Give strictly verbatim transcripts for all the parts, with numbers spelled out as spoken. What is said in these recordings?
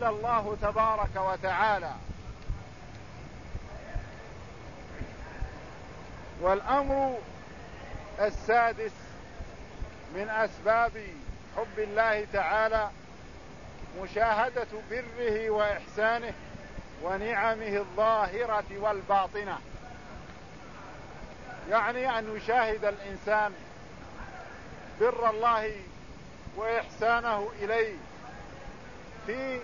قال الله تبارك وتعالى: والأمر السادس من أسباب حب الله تعالى مشاهدة بره وإحسانه ونعمه الظاهرة والباطنة، يعني أن يشاهد الإنسان بر الله وإحسانه إليه في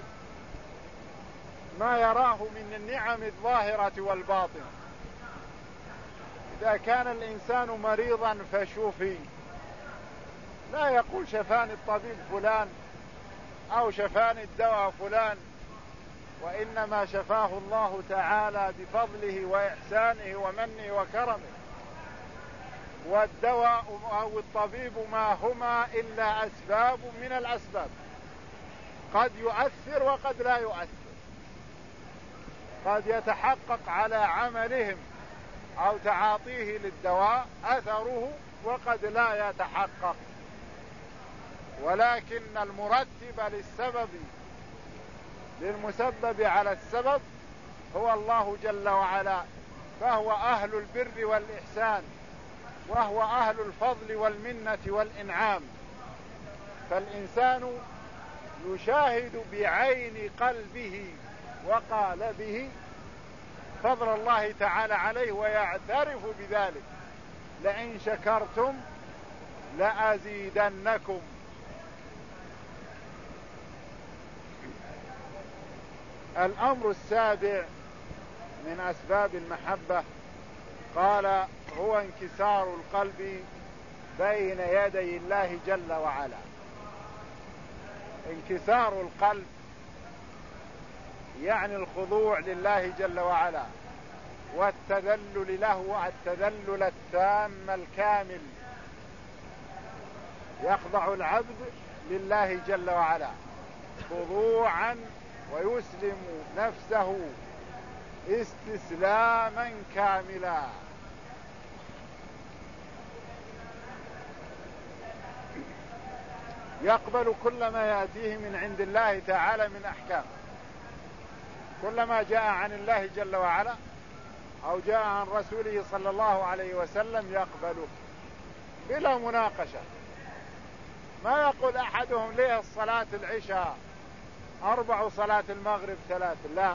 ما يراه من النعم الظاهرة والباطنة. إذا كان الإنسان مريضا فشوفي، لا يقول شفاني الطبيب فلان أو شفاني الدواء فلان، وإنما شفاه الله تعالى بفضله وإحسانه ومنه وكرمه. والدواء أو الطبيب ما هما إلا أسباب من الأسباب، قد يؤثر وقد لا يؤثر، قد يتحقق على عملهم أو تعاطيه للدواء أثره وقد لا يتحقق، ولكن المرتب للسبب للمسبب على السبب هو الله جل وعلا، فهو أهل البر والإحسان، وهو أهل الفضل والمنة والإنعام. فالإنسان يشاهد بعين قلبه وقالبه فضل الله تعالى عليه ويعترف بذلك: لئن شكرتم لأزيدنكم. الأمر السابع من أسباب المحبة قال: هو انكسار القلب بين يدي الله جل وعلا. انكسار القلب يعني الخضوع لله جل وعلا والتذلل له التذلل التام الكامل. يخضع العبد لله جل وعلا خضوعا ويسلم نفسه استسلاما كاملا. يقبل كل ما يأتيه من عند الله تعالى من أحكام، كل ما جاء عن الله جل وعلا أو جاء عن رسوله صلى الله عليه وسلم يقبله بلا مناقشة. ما يقول أحدهم ليه الصلاة العشاء أربع صلاة المغرب ثلاث، لا،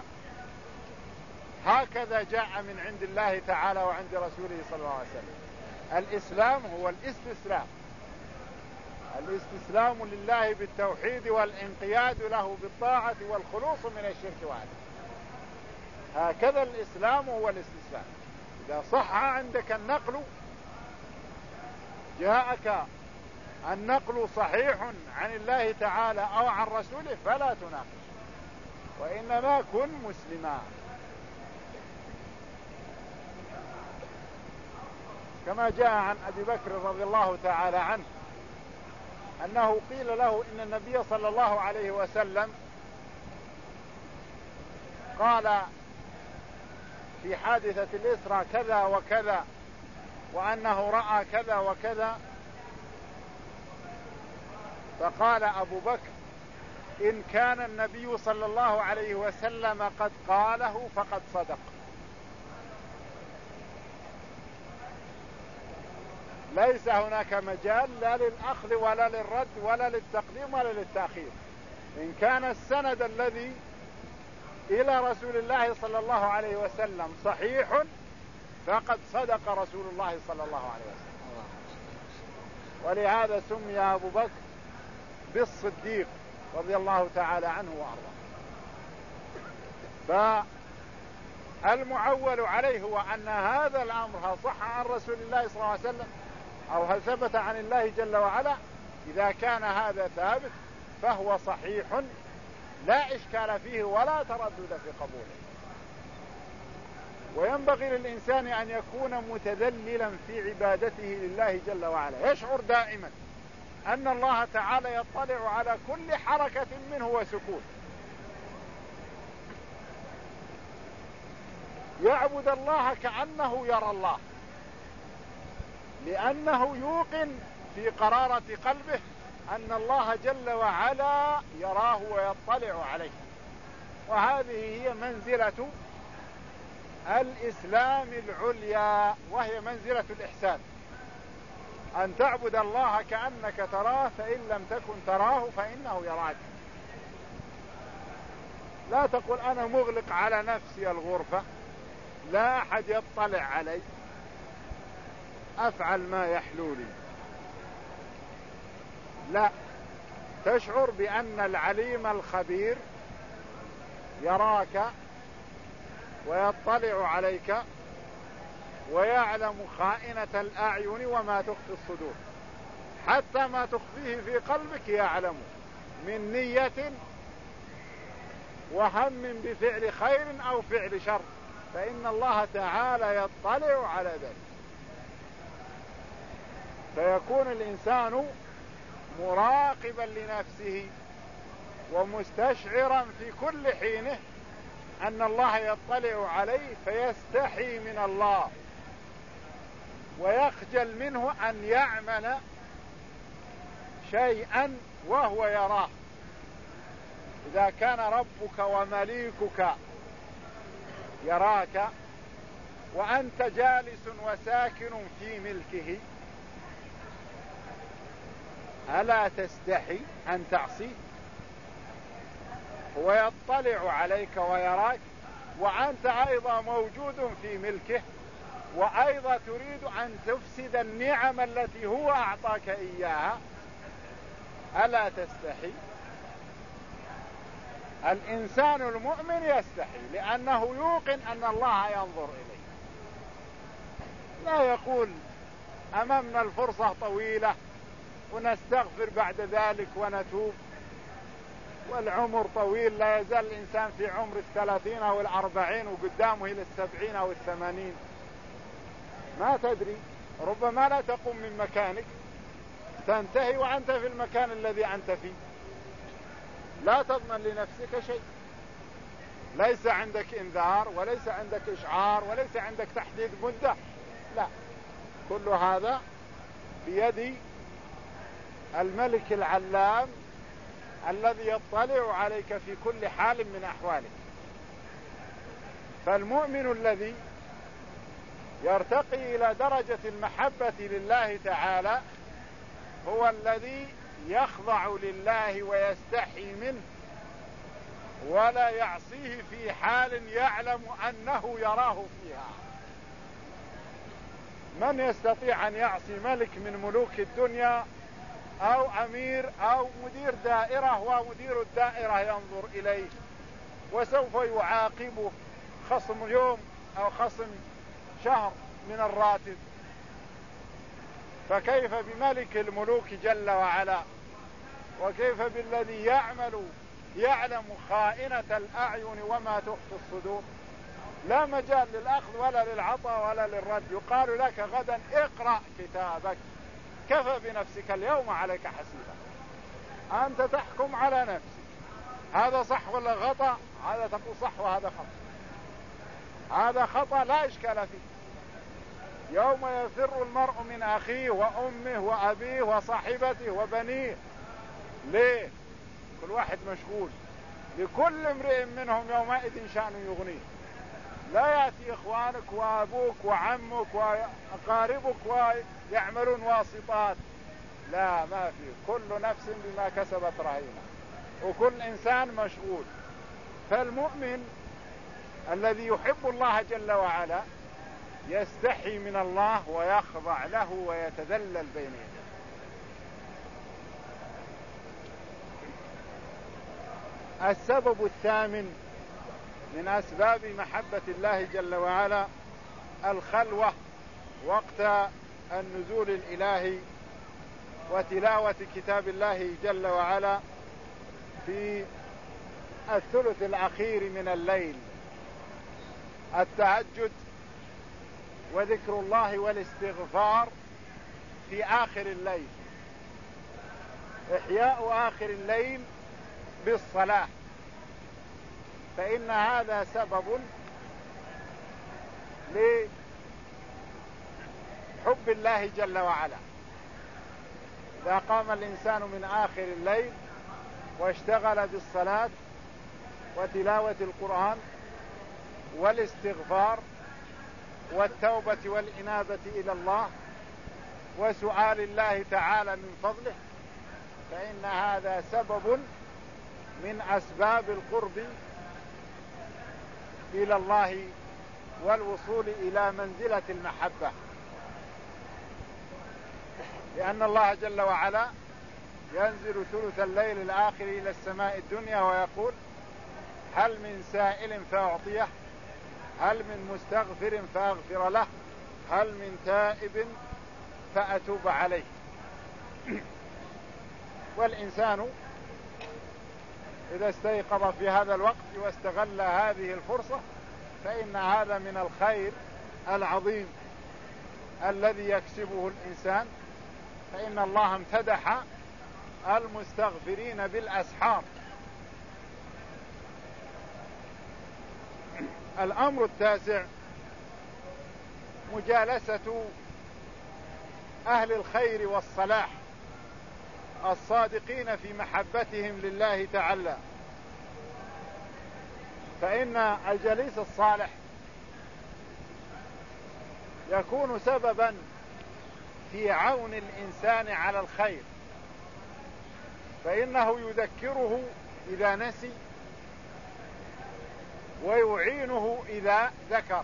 هكذا جاء من عند الله تعالى وعند رسوله صلى الله عليه وسلم. الإسلام هو الاستسلام، الاستسلام لله بالتوحيد والانقياد له بالطاعة والخلوص من الشرك وعده. هكذا الإسلام هو الاستسلام. إذا صح عندك النقل، جاءك النقل صحيح عن الله تعالى أو عن رسوله فلا تناقش، وإنما كن مسلما. كما جاء عن أبي بكر رضي الله تعالى عنه أنه قيل له إن النبي صلى الله عليه وسلم قال في حادثة الإسراء كذا وكذا، وأنه رأى كذا وكذا. فقال أبو بكر: إن كان النبي صلى الله عليه وسلم قد قاله فقد صدق. ليس هناك مجال لا للأخذ ولا للرد ولا للتقديم ولا للتأخير. إن كان السند الذي إلى رسول الله صلى الله عليه وسلم صحيح فقد صدق رسول الله صلى الله عليه وسلم. ولهذا سمي أبو بكر بالصديق رضي الله تعالى عنه وأرضاه. فالمعول عليه هو أن هذا الأمر هل صح عن رسول الله صلى الله عليه وسلم أو هل ثبت عن الله جل وعلا. إذا كان هذا ثابت فهو صحيح لا إشكال فيه ولا تردد في قبوله. وينبغي للإنسان أن يكون متذللا في عبادته لله جل وعلا، يشعر دائما أن الله تعالى يطلع على كل حركة منه وسكون. يعبد الله كأنه يرى الله، لأنه يوقن في قرارة قلبه أن الله جل وعلا يراه ويطلع عليه. وهذه هي منزلة الإسلام العليا، وهي منزلة الإحسان، أن تعبد الله كأنك تراه، فإن لم تكن تراه فإنه يراك. لا تقل أنا مغلق على نفسي الغرفة، لا أحد يطلع علي، أفعل ما يحلو لي. لا، تشعر بأن العليم الخبير يراك ويطلع عليك ويعلم خائنة الأعين وما تخفي الصدور، حتى ما تخفيه في قلبك يعلم من نية وهم بفعل خير أو فعل شر، فإن الله تعالى يطلع على ذلك. فيكون الإنسان مراقبا لنفسه ومستشعرا في كل حينه أن الله يطلع عليه، فيستحي من الله ويخجل منه أن يعمل شيئا وهو يراه. إذا كان ربك ومليكك يراك وأنت جالس وساكن في ملكه، ألا تستحي أن تعصيه؟ هو يطلع عليك ويراك، وأنت أيضا موجود في ملكه، وأيضا تريد أن تفسد النعم التي هو أعطاك إياها، ألا تستحي؟ الإنسان المؤمن يستحي لأنه يوقن أن الله ينظر إليه، لا يقول أمامنا الفرصة طويلة ونستغفر بعد ذلك ونتوب، والعمر طويل، لا يزال الإنسان في عمر الثلاثين أو الأربعين وقدامه إلى السبعين أو الثمانين، ما تدري، ربما لا تقوم من مكانك، تنتهي وأنت في المكان الذي أنت فيه، لا تضمن لنفسك شيء، ليس عندك إنذار وليس عندك إشعار وليس عندك تحديد مدة، لا، كل هذا بيد الملك العلام الذي يطلع عليك في كل حال من أحوالك. فالمؤمن الذي يرتقي إلى درجة المحبة لله تعالى هو الذي يخضع لله ويستحي منه ولا يعصيه في حال يعلم أنه يراه فيها. من يستطيع أن يعصي ملك من ملوك الدنيا أو أمير أو مدير دائرة ومدير الدائرة ينظر إليه وسوف يعاقبه خصم يوم أو خصم شهر من الراتب؟ فكيف بملك الملوك جل وعلا؟ وكيف بالذي يعمل يعلم خائنة الأعين وما تخفي الصدور؟ لا مجال للأخذ ولا للعطاء ولا للرد. يقال لك غدا اقرأ كتابك كفى بنفسك اليوم عليك حسيبا. أنت تحكم على نفسك، هذا صح ولا خطأ؟ هذا تقول صح وهذا خطأ، هذا خطأ لا إشكال فيه. يوم يفر المرء من أخيه وأمه وأبيه وصاحبته وبنيه. ليه؟ كل واحد مشغول، لكل امرئ منهم يومئذ شأن يغنيه. لا يأتي إخوانك وأبوك وعمك وأقاربك ويعملون واسطات، لا، ما في، كل نفس بما كسبت رهينة، وكل إنسان مشغول. فالمؤمن الذي يحب الله جل وعلا يستحي من الله ويخضع له ويتذلل بين يديه. السبب الثامن من أسباب محبة الله جل وعلا الخلوة وقت النزول الإلهي وتلاوة كتاب الله جل وعلا في الثلث الأخير من الليل، التهجد وذكر الله والاستغفار في آخر الليل، إحياء آخر الليل بالصلاة، فإن هذا سبب لحب الله جل وعلا. إذا قام الإنسان من آخر الليل واشتغل بالصلاة وتلاوة القرآن والاستغفار والتوبة والإنابة إلى الله وسؤال الله تعالى من فضله، فإن هذا سبب من أسباب القرب إلى الله والوصول إلى منزلة المحبة، لأن الله جل وعلا ينزل ثلث الليل الآخر إلى السماء الدنيا ويقول: هل من سائل فأعطيه، هل من مستغفر فأغفر له، هل من تائب فأتوب عليه. والإنسان إذا استيقظ في هذا الوقت واستغل هذه الفرصة فإن هذا من الخير العظيم الذي يكسبه الإنسان، فإن الله امتدح المستغفرين بالأسحار. الأمر التاسع مجالسة أهل الخير والصلاح الصادقين في محبتهم لله تعالى، فإن الجليس الصالح يكون سببا في عون الإنسان على الخير، فإنه يذكره إذا نسي ويعينه إذا ذكر،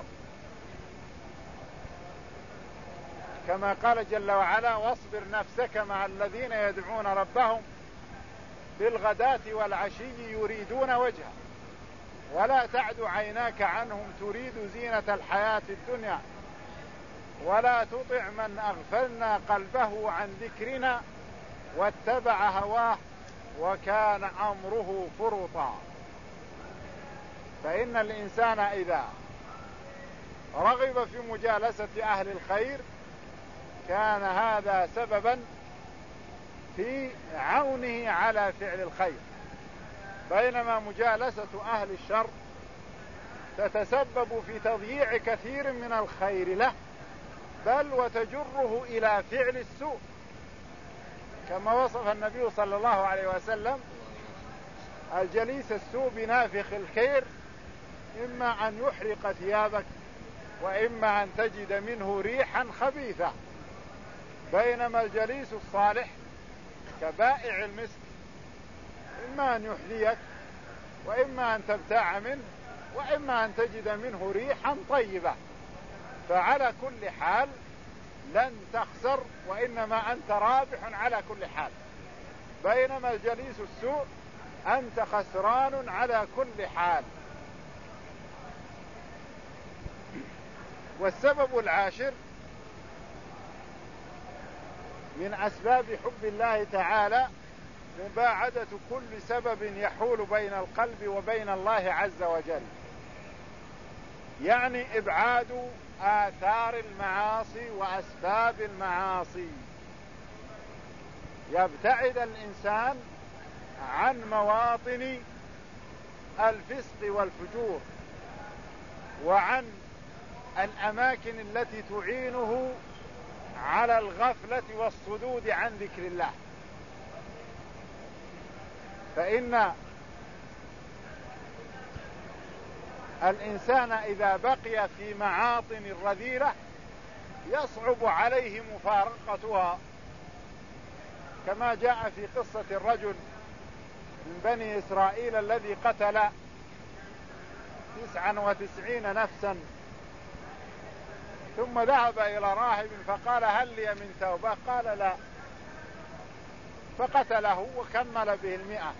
كما قال جل وعلا: واصبر نفسك مع الذين يدعون ربهم بالغداة والعشي يريدون وجهه ولا تعد عيناك عنهم تريد زينة الحياة الدنيا ولا تطع من أغفلنا قلبه عن ذكرنا واتبع هواه وكان أمره فرطا. فإن الإنسان إذا رغب في مجالسة أهل الخير كان هذا سببا في عونه على فعل الخير، بينما مجالسة أهل الشر تتسبب في تضييع كثير من الخير له، بل وتجره إلى فعل السوء، كما وصف النبي صلى الله عليه وسلم الجليس السوء بنافخ الخير: إما أن يحرق ثيابك وإما أن تجد منه ريحا خبيثة، بينما الجليس الصالح كبائع المسك، إما أن يحذيك وإما أن تبتاع منه وإما أن تجد منه ريحا طيبة، فعلى كل حال لن تخسر وإنما أنت رابح على كل حال، بينما الجليس السوء أنت خسران على كل حال. والسبب العاشر من أسباب حب الله تعالى مباعدة كل سبب يحول بين القلب وبين الله عز وجل، يعني إبعاد آثار المعاصي وأسباب المعاصي، يبتعد الإنسان عن مواطن الفسق والفجور وعن الأماكن التي تعينه على الغفلة والصدود عن ذكر الله، فإن الإنسان إذا بقي في معاطن الرذيلة يصعب عليه مفارقتها، كما جاء في قصة الرجل من بني إسرائيل الذي قتل تسعا وتسعين نفسا ثم ذهب إلى راهب فقال: هل لي من توبة؟ قال: لا، فقتله وكمل به المئة،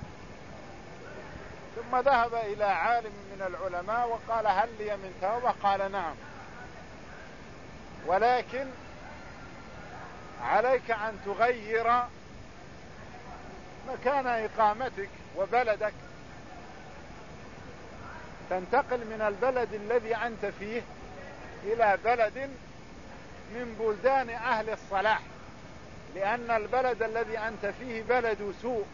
ثم ذهب إلى عالم من العلماء وقال: هل لي من توبة؟ قال: نعم، ولكن عليك أن تغير مكان إقامتك وبلدك، تنتقل من البلد الذي أنت فيه إلى بلد من بلدان أهل الصلاح، لأن البلد الذي أنت فيه بلد سوء.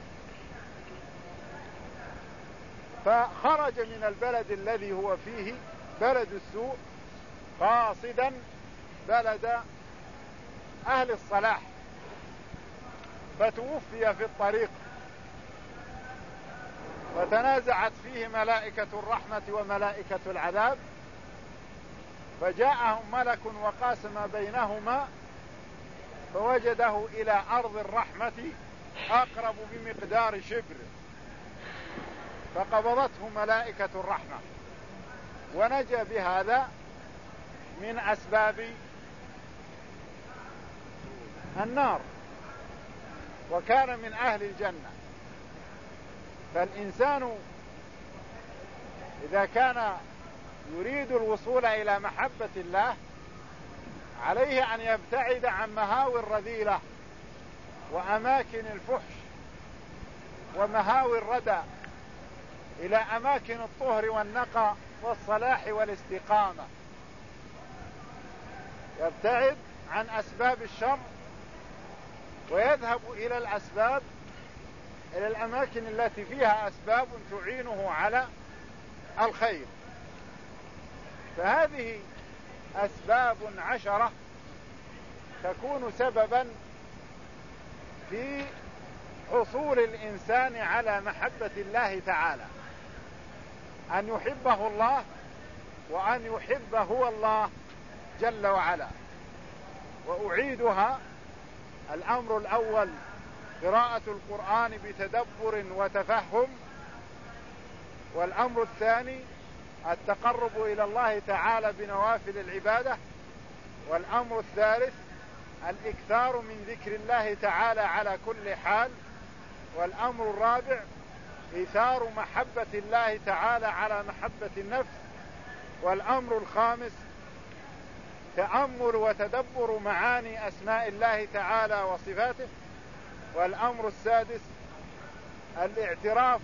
فخرج من البلد الذي هو فيه بلد السوء قاصدا بلد أهل الصلاح، فتوفي في الطريق. فتنازعت فيه ملائكة الرحمة وملائكة العذاب، فجاءهم ملك وقاسم بينهما فوجده إلى أرض الرحمة أقرب بمقدار شبر، فقبضته ملائكة الرحمة، ونجا بهذا من أسباب النار وكان من أهل الجنة. فالإنسان إذا كان يريد الوصول إلى محبة الله عليه أن يبتعد عن مهاوي الرذيلة وأماكن الفحش ومهاوي الردى إلى أماكن الطهر والنقى والصلاح والاستقامة، يبتعد عن أسباب الشر ويذهب إلى الأسباب إلى الأماكن التي فيها أسباب تعينه على الخير. فهذه أسباب عشرة تكون سببا في حصول الإنسان على محبة الله تعالى، أن يحبه الله وأن يحب هو الله جل وعلا. وأعيدها: الأمر الأول قراءة القرآن بتدبر وتفهم، والأمر الثاني التقرب إلى الله تعالى بنوافل العبادة، والأمر الثالث الإكثار من ذكر الله تعالى على كل حال، والأمر الرابع إيثار محبة الله تعالى على محبة النفس، والأمر الخامس تأمل وتدبر معاني أسماء الله تعالى وصفاته، والأمر السادس الاعتراف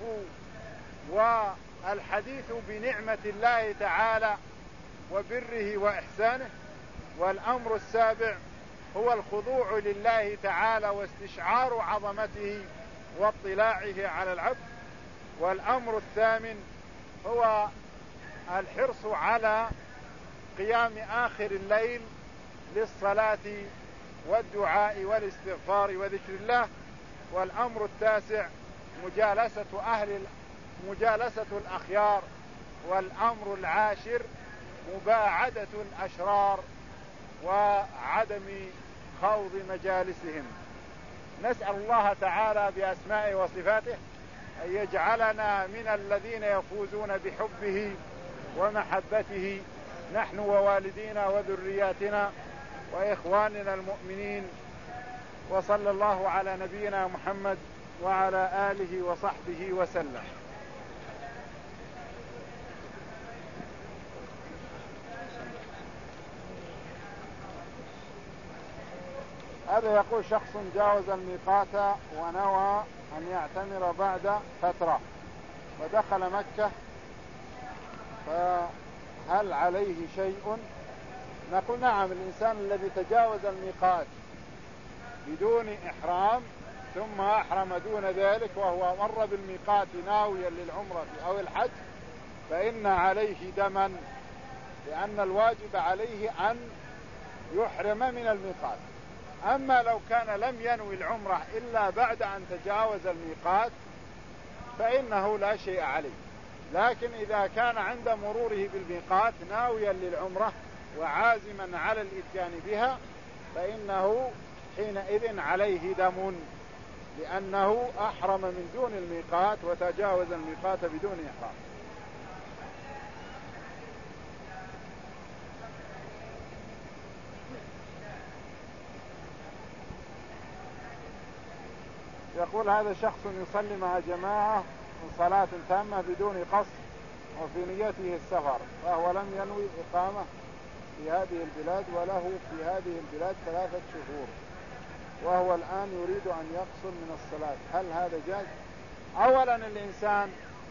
والحديث بنعمة الله تعالى وبره وإحسانه، والأمر السابع هو الخضوع لله تعالى واستشعار عظمته واطلاعه على العبد، والأمر الثامن هو الحرص على قيام آخر الليل للصلاة والدعاء والاستغفار وذكر الله، والأمر التاسع مجالسة أهل مجالسة الأخيار، والأمر العاشر مباعدة الأشرار وعدم خوض مجالسهم. نسأل الله تعالى بأسمائه وصفاته أن يجعلنا من الذين يفوزون بحبه ومحبته، نحن ووالدينا وذرياتنا وإخواننا المؤمنين. وصلى الله على نبينا محمد وعلى آله وصحبه وسلم. هذا يقول: شخص جاوز الميقات ونوى أن يعتمر بعد فترة ودخل مكة، فهل عليه شيء؟ نقول: نعم، الإنسان الذي تجاوز الميقات بدون إحرام ثم أحرم دون ذلك وهو مر بالميقات ناويا للعمرة أو الحج فإن عليه دما، لأن الواجب عليه أن يحرم من الميقات. أما لو كان لم ينوي العمرة إلا بعد أن تجاوز الميقات فإنه لا شيء عليه، لكن إذا كان عند مروره بالميقات ناويا للعمرة وعازما على الإتيان بها فإنه حينئذ عليه دم، لأنه أحرم من دون الميقات وتجاوز الميقات بدون إحرام. يقول: هذا شخص يصلي مع جماعة صلاة تامة بدون قصد وفي نيته السفر، فهو لم ينوي إقامة في هذه البلاد وله في هذه البلاد ثلاثة شهور، وهو الآن يريد أن يقصر من الصلاة، هل هذا جائز؟ أولا الإنسان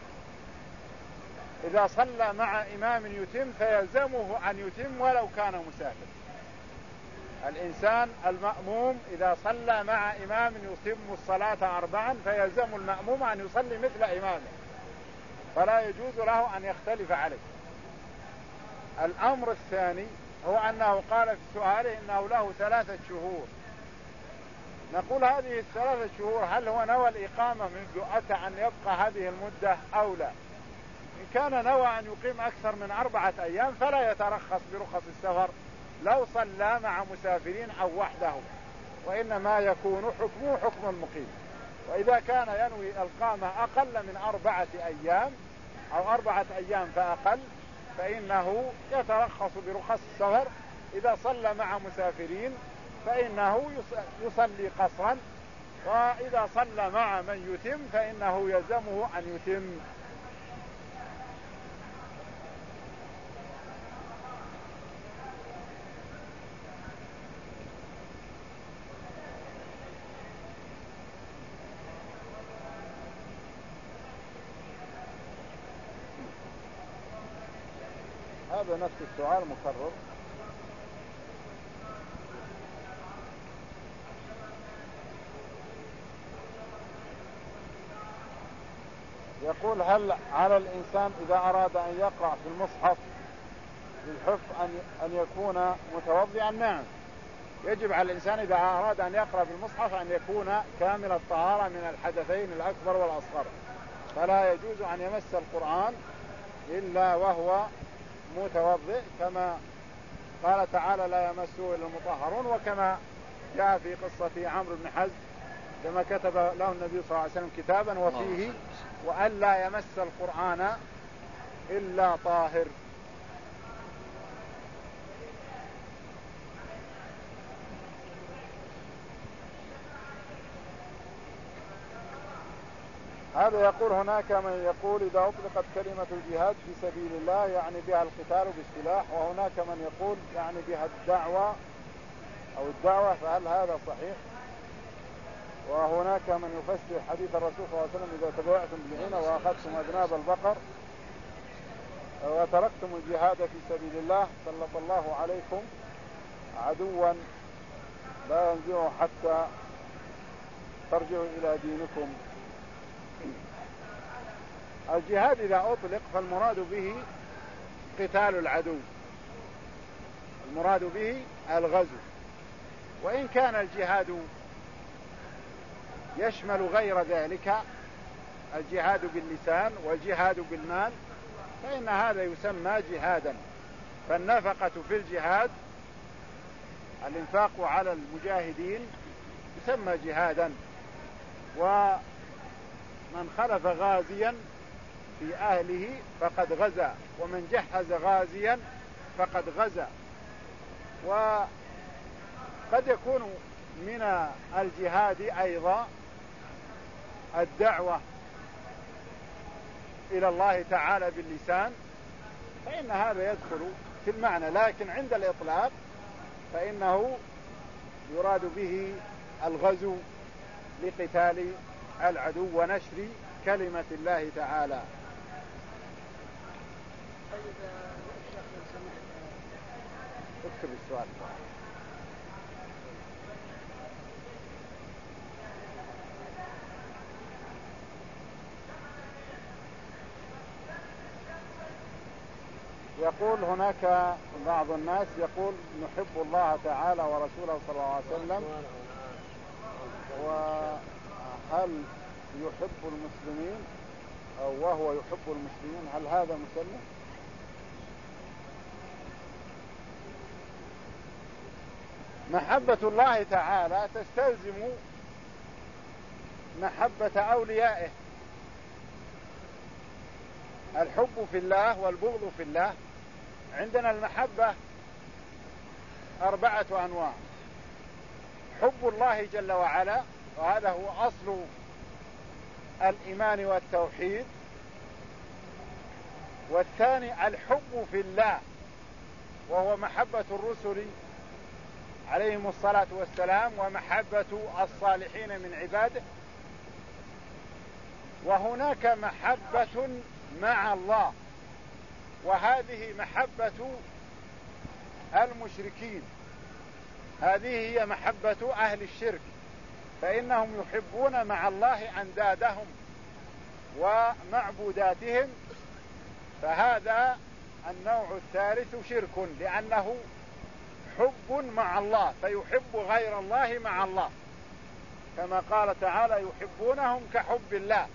إذا صلى مع إمام يتم فيلزمه أن يتم ولو كان مسافر. الإنسان المأموم إذا صلى مع إمام يتم الصلاة أربعا فيلزم المأموم أن يصلي مثل إمامه، فلا يجوز له أن يختلف عليه. الأمر الثاني هو أنه قال في سؤاله إنه له ثلاثة شهور نقول هذه الثلاثة شهور هل هو نوى الإقامة منذ أتى أن يبقى هذه المدة أو لا؟ إن كان نوى أن يقيم أكثر من أربعة أيام فلا يترخص برخص السفر لو صلى مع مسافرين أو وحده، وإنما يكون حكمه حكم المقيم. وإذا كان ينوي القامة أقل من أربعة أيام أو أربعة أيام فأقل فإنه يترخص برخص السفر. إذا صلى مع مسافرين فإنه يصلي قصرا، وإذا صلى مع من يتم فإنه يلزمه أن يتم. هذا نفس السؤال مكرر. يقول هل على الإنسان إذا أراد أن يقرأ في المصحف للحفظ أن أن يكون متوضئا؟ نعم، يجب على الإنسان إذا أراد أن يقرأ في المصحف أن يكون كامل الطهارة من الحدثين الأكبر والأصغر، فلا يجوز أن يمس القرآن إلا وهو متوضئ، كما قال تعالى لا يمسه إلا المطهرون، وكما جاء في قصة عمرو بن حزم لما كتب له النبي صلى الله عليه وسلم كتابا وفيه وأن لا يمس القرآن إلا طاهر. هذا يقول هناك من يقول إذا أطلقت كلمة الجهاد في سبيل الله يعني بها القتال بالسلاح، وهناك من يقول يعني بها الدعوة أو الدعوة، فهل هذا صحيح؟ وهناك من يفسر حديث الرسول صلى الله عليه وسلم إذا تبعتم بالعين وأخذتم أذناب البقر وتركتم الجهاد في سبيل الله سلط الله عليكم عدوا لا ينزعه حتى ترجعوا إلى دينكم. الجهاد إذا أطلق فالمراد به قتال العدو، المراد به الغزو، وإن كان الجهاد يشمل غير ذلك، الجهاد باللسان والجهاد بالمال، فإن هذا يسمى جهادا. فالنفقة في الجهاد، الإنفاق على المجاهدين، يسمى جهادا. ومن خلف غازيا في أهله فقد غزا، ومن جهز غازيا فقد غزا. وقد يكون من الجهاد أيضا الدعوة إلى الله تعالى باللسان، فإن هذا يدخل في المعنى، لكن عند الإطلاق فإنه يراد به الغزو لقتال العدو ونشر كلمة الله تعالى. اكتب السؤال. يقول هناك بعض الناس يقول نحب الله تعالى ورسوله صلى الله عليه وسلم، وهل يحب المسلمين أو وهو يحب المسلمين، هل هذا مسلم؟ محبة الله تعالى تستلزم محبة أوليائه. الحب في الله والبغض في الله. عندنا المحبة أربعة أنواع: حب الله جل وعلا، وهذا هو أصل الإيمان والتوحيد. والثاني الحب في الله، وهو محبة الرسل عليهم الصلاة والسلام ومحبة الصالحين من عباده. وهناك محبة مع الله، وهذه محبة المشركين، هذه هي محبة أهل الشرك، فإنهم يحبون مع الله أندادهم ومعبوداتهم، فهذا النوع الثالث شرك، لأنه حب مع الله، فيحب غير الله مع الله. كما قال تعالى يحبونهم كحب الله.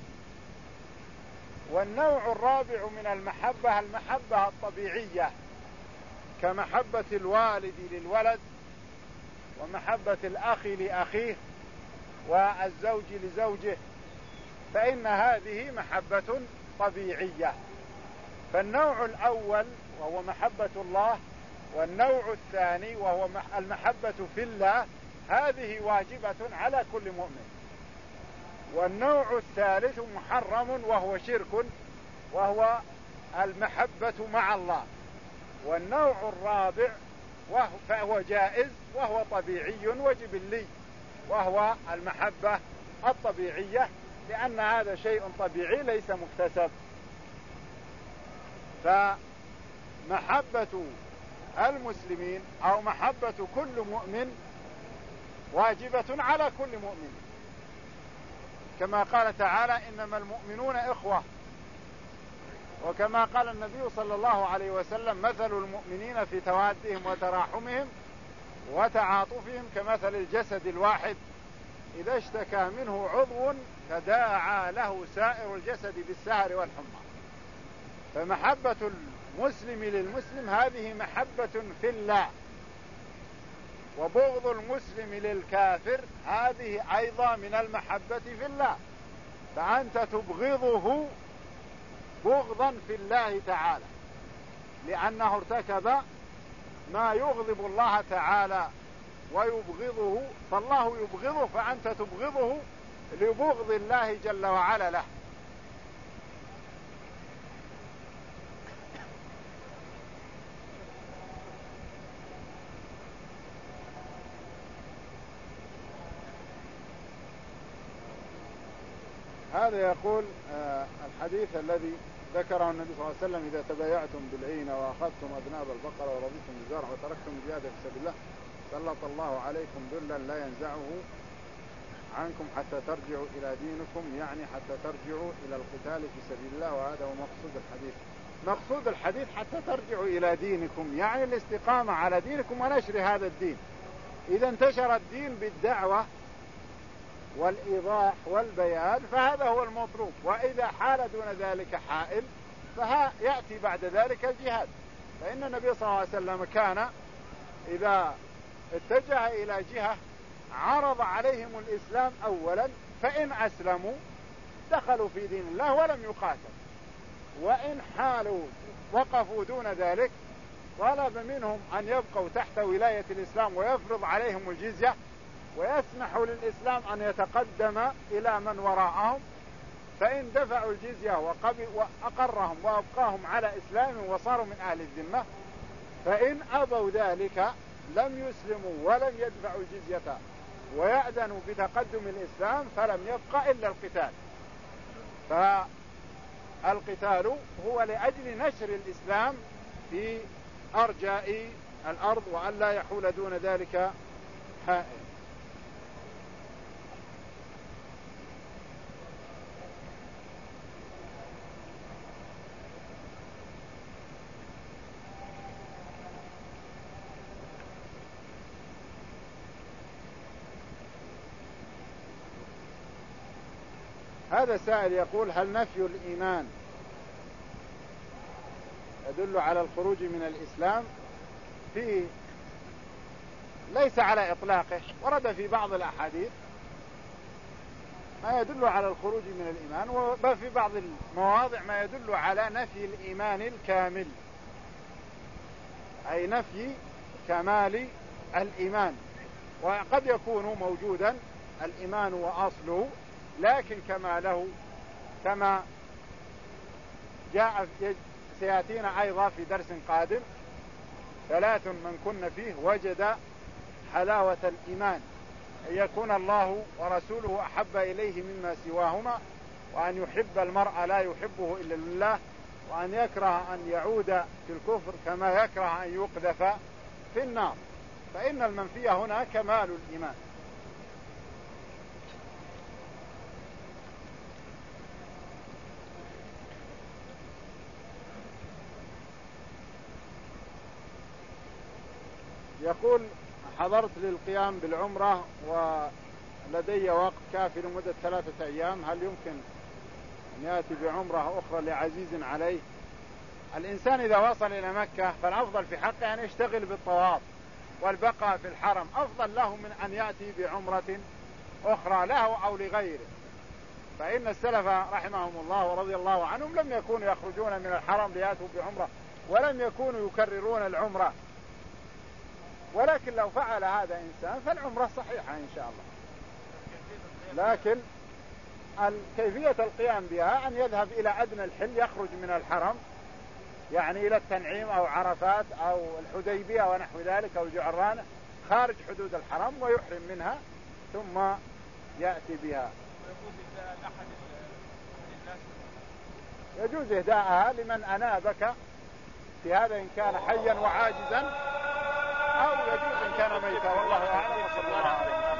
والنوع الرابع من المحبة المحبة الطبيعية، كمحبة الوالد للولد، ومحبة الأخ لأخيه، والزوج لزوجه، فإن هذه محبة طبيعية. فالنوع الأول وهو محبة الله، والنوع الثاني وهو المحبة في الله، هذه واجبة على كل مؤمن. والنوع الثالث محرم وهو شرك، وهو المحبة مع الله. والنوع الرابع فهو جائز وهو طبيعي وجبلي، وهو المحبة الطبيعية، لأن هذا شيء طبيعي ليس مكتسب. فمحبة المسلمين أو محبة كل مؤمن واجبة على كل مؤمن، كما قال تعالى إنما المؤمنون إخوة. وكما قال النبي صلى الله عليه وسلم مثل المؤمنين في توادهم وتراحمهم وتعاطفهم كمثل الجسد الواحد إذا اشتكى منه عضو تداعى له سائر الجسد بالسهر والحمى. فمحبة المسلم للمسلم هذه محبة في الله، وبغض المسلم للكافر هذه أيضا من المحبة في الله، فأنت تبغضه بغضا في الله تعالى لأنه ارتكب ما يغضب الله تعالى ويبغضه، فالله يبغضه فأنت تبغضه لبغض الله جل وعلا له. هذا يقول آه الحديث الذي ذكره النبي صلى الله عليه وسلم إذا تبايعتم بالعين وأخذتم أذناب البقرة ورضيتم بالزرع وتركتم الجهاد في سبيل الله سلط الله عليكم ذلا لا ينزعه عنكم حتى ترجعوا إلى دينكم، يعني حتى ترجعوا إلى القتال في سبيل الله. وهذا هو مقصود الحديث. مقصود الحديث حتى ترجعوا إلى دينكم، يعني الاستقامة على دينكم ونشر هذا الدين. إذا انتشر الدين بالدعوة والإيضاح والبيان فهذا هو المطلوب. وإذا حال دون ذلك حائل فها يأتي بعد ذلك الجهاد. فإن النبي صلى الله عليه وسلم كان إذا اتجه إلى جهة عرض عليهم الإسلام أولا، فإن أسلموا دخلوا في دين الله ولم يقاتل، وإن حالوا وقفوا دون ذلك طلب منهم أن يبقوا تحت ولاية الإسلام ويفرض عليهم الجزية ويسمح للإسلام أن يتقدم إلى من وراءهم، فإن دفعوا الجزية وأقرهم وأبقاهم على إسلام وصاروا من أهل الذمة. فإن أبوا ذلك لم يسلموا ولم يدفعوا الجزية ويأذنوا بتقدم الإسلام فلم يبقى إلا القتال. فالقتال هو لأجل نشر الإسلام في أرجاء الأرض وأن لا يحول دون ذلك حائل. هذا سائل يقول هل نفي الإيمان يدل على الخروج من الإسلام؟ في ليس على إطلاقه، ورد في بعض الأحاديث ما يدل على الخروج من الإيمان، وفي بعض المواضع ما يدل على نفي الإيمان الكامل، أي نفي كمال الإيمان. وقد يكون موجودا الإيمان وأصله لكن كماله كما جاء سيأتينا أيضا في درس قادم: ثلاث من كن فيه وجد حلاوة الإيمان، أن يكون الله ورسوله أحب إليه مما سواهما، وأن يحب المرء لا يحبه إلا لله، وأن يكره أن يعود في الكفر كما يكره أن يقذف في النار. فإن المنفي هنا كمال الإيمان. يقول حضرت للقيام بالعمرة لدي وقت كافي لمدة ثلاثة أيام، هل يمكن أن يأتي بعمرة أخرى لعزيز عليه؟ الإنسان إذا وصل إلى مكة فالأفضل في حقه أن يشتغل بالطواف والبقاء في الحرم، أفضل له من أن يأتي بعمرة أخرى له أو لغيره. فإن السلف رحمهم الله ورضي الله عنهم لم يكونوا يخرجون من الحرم ليأتوا بعمرة، ولم يكونوا يكررون العمرة، ولكن لو فعل هذا إنسان فالعمرة صحيحة إن شاء الله. لكن كيفية القيام بها أن يذهب إلى أدنى الحل، يخرج من الحرم يعني إلى التنعيم أو عرفات أو الحديبية ونحو ذلك أو الجعرانة خارج حدود الحرم ويحرم منها ثم يأتي بها. يجوز إهداءها لمن أنابك في هذا إن كان حيا وعاجزا، أو يجوز إن كان ميتا، والله أعلم. وصلى الله عليه وسلم.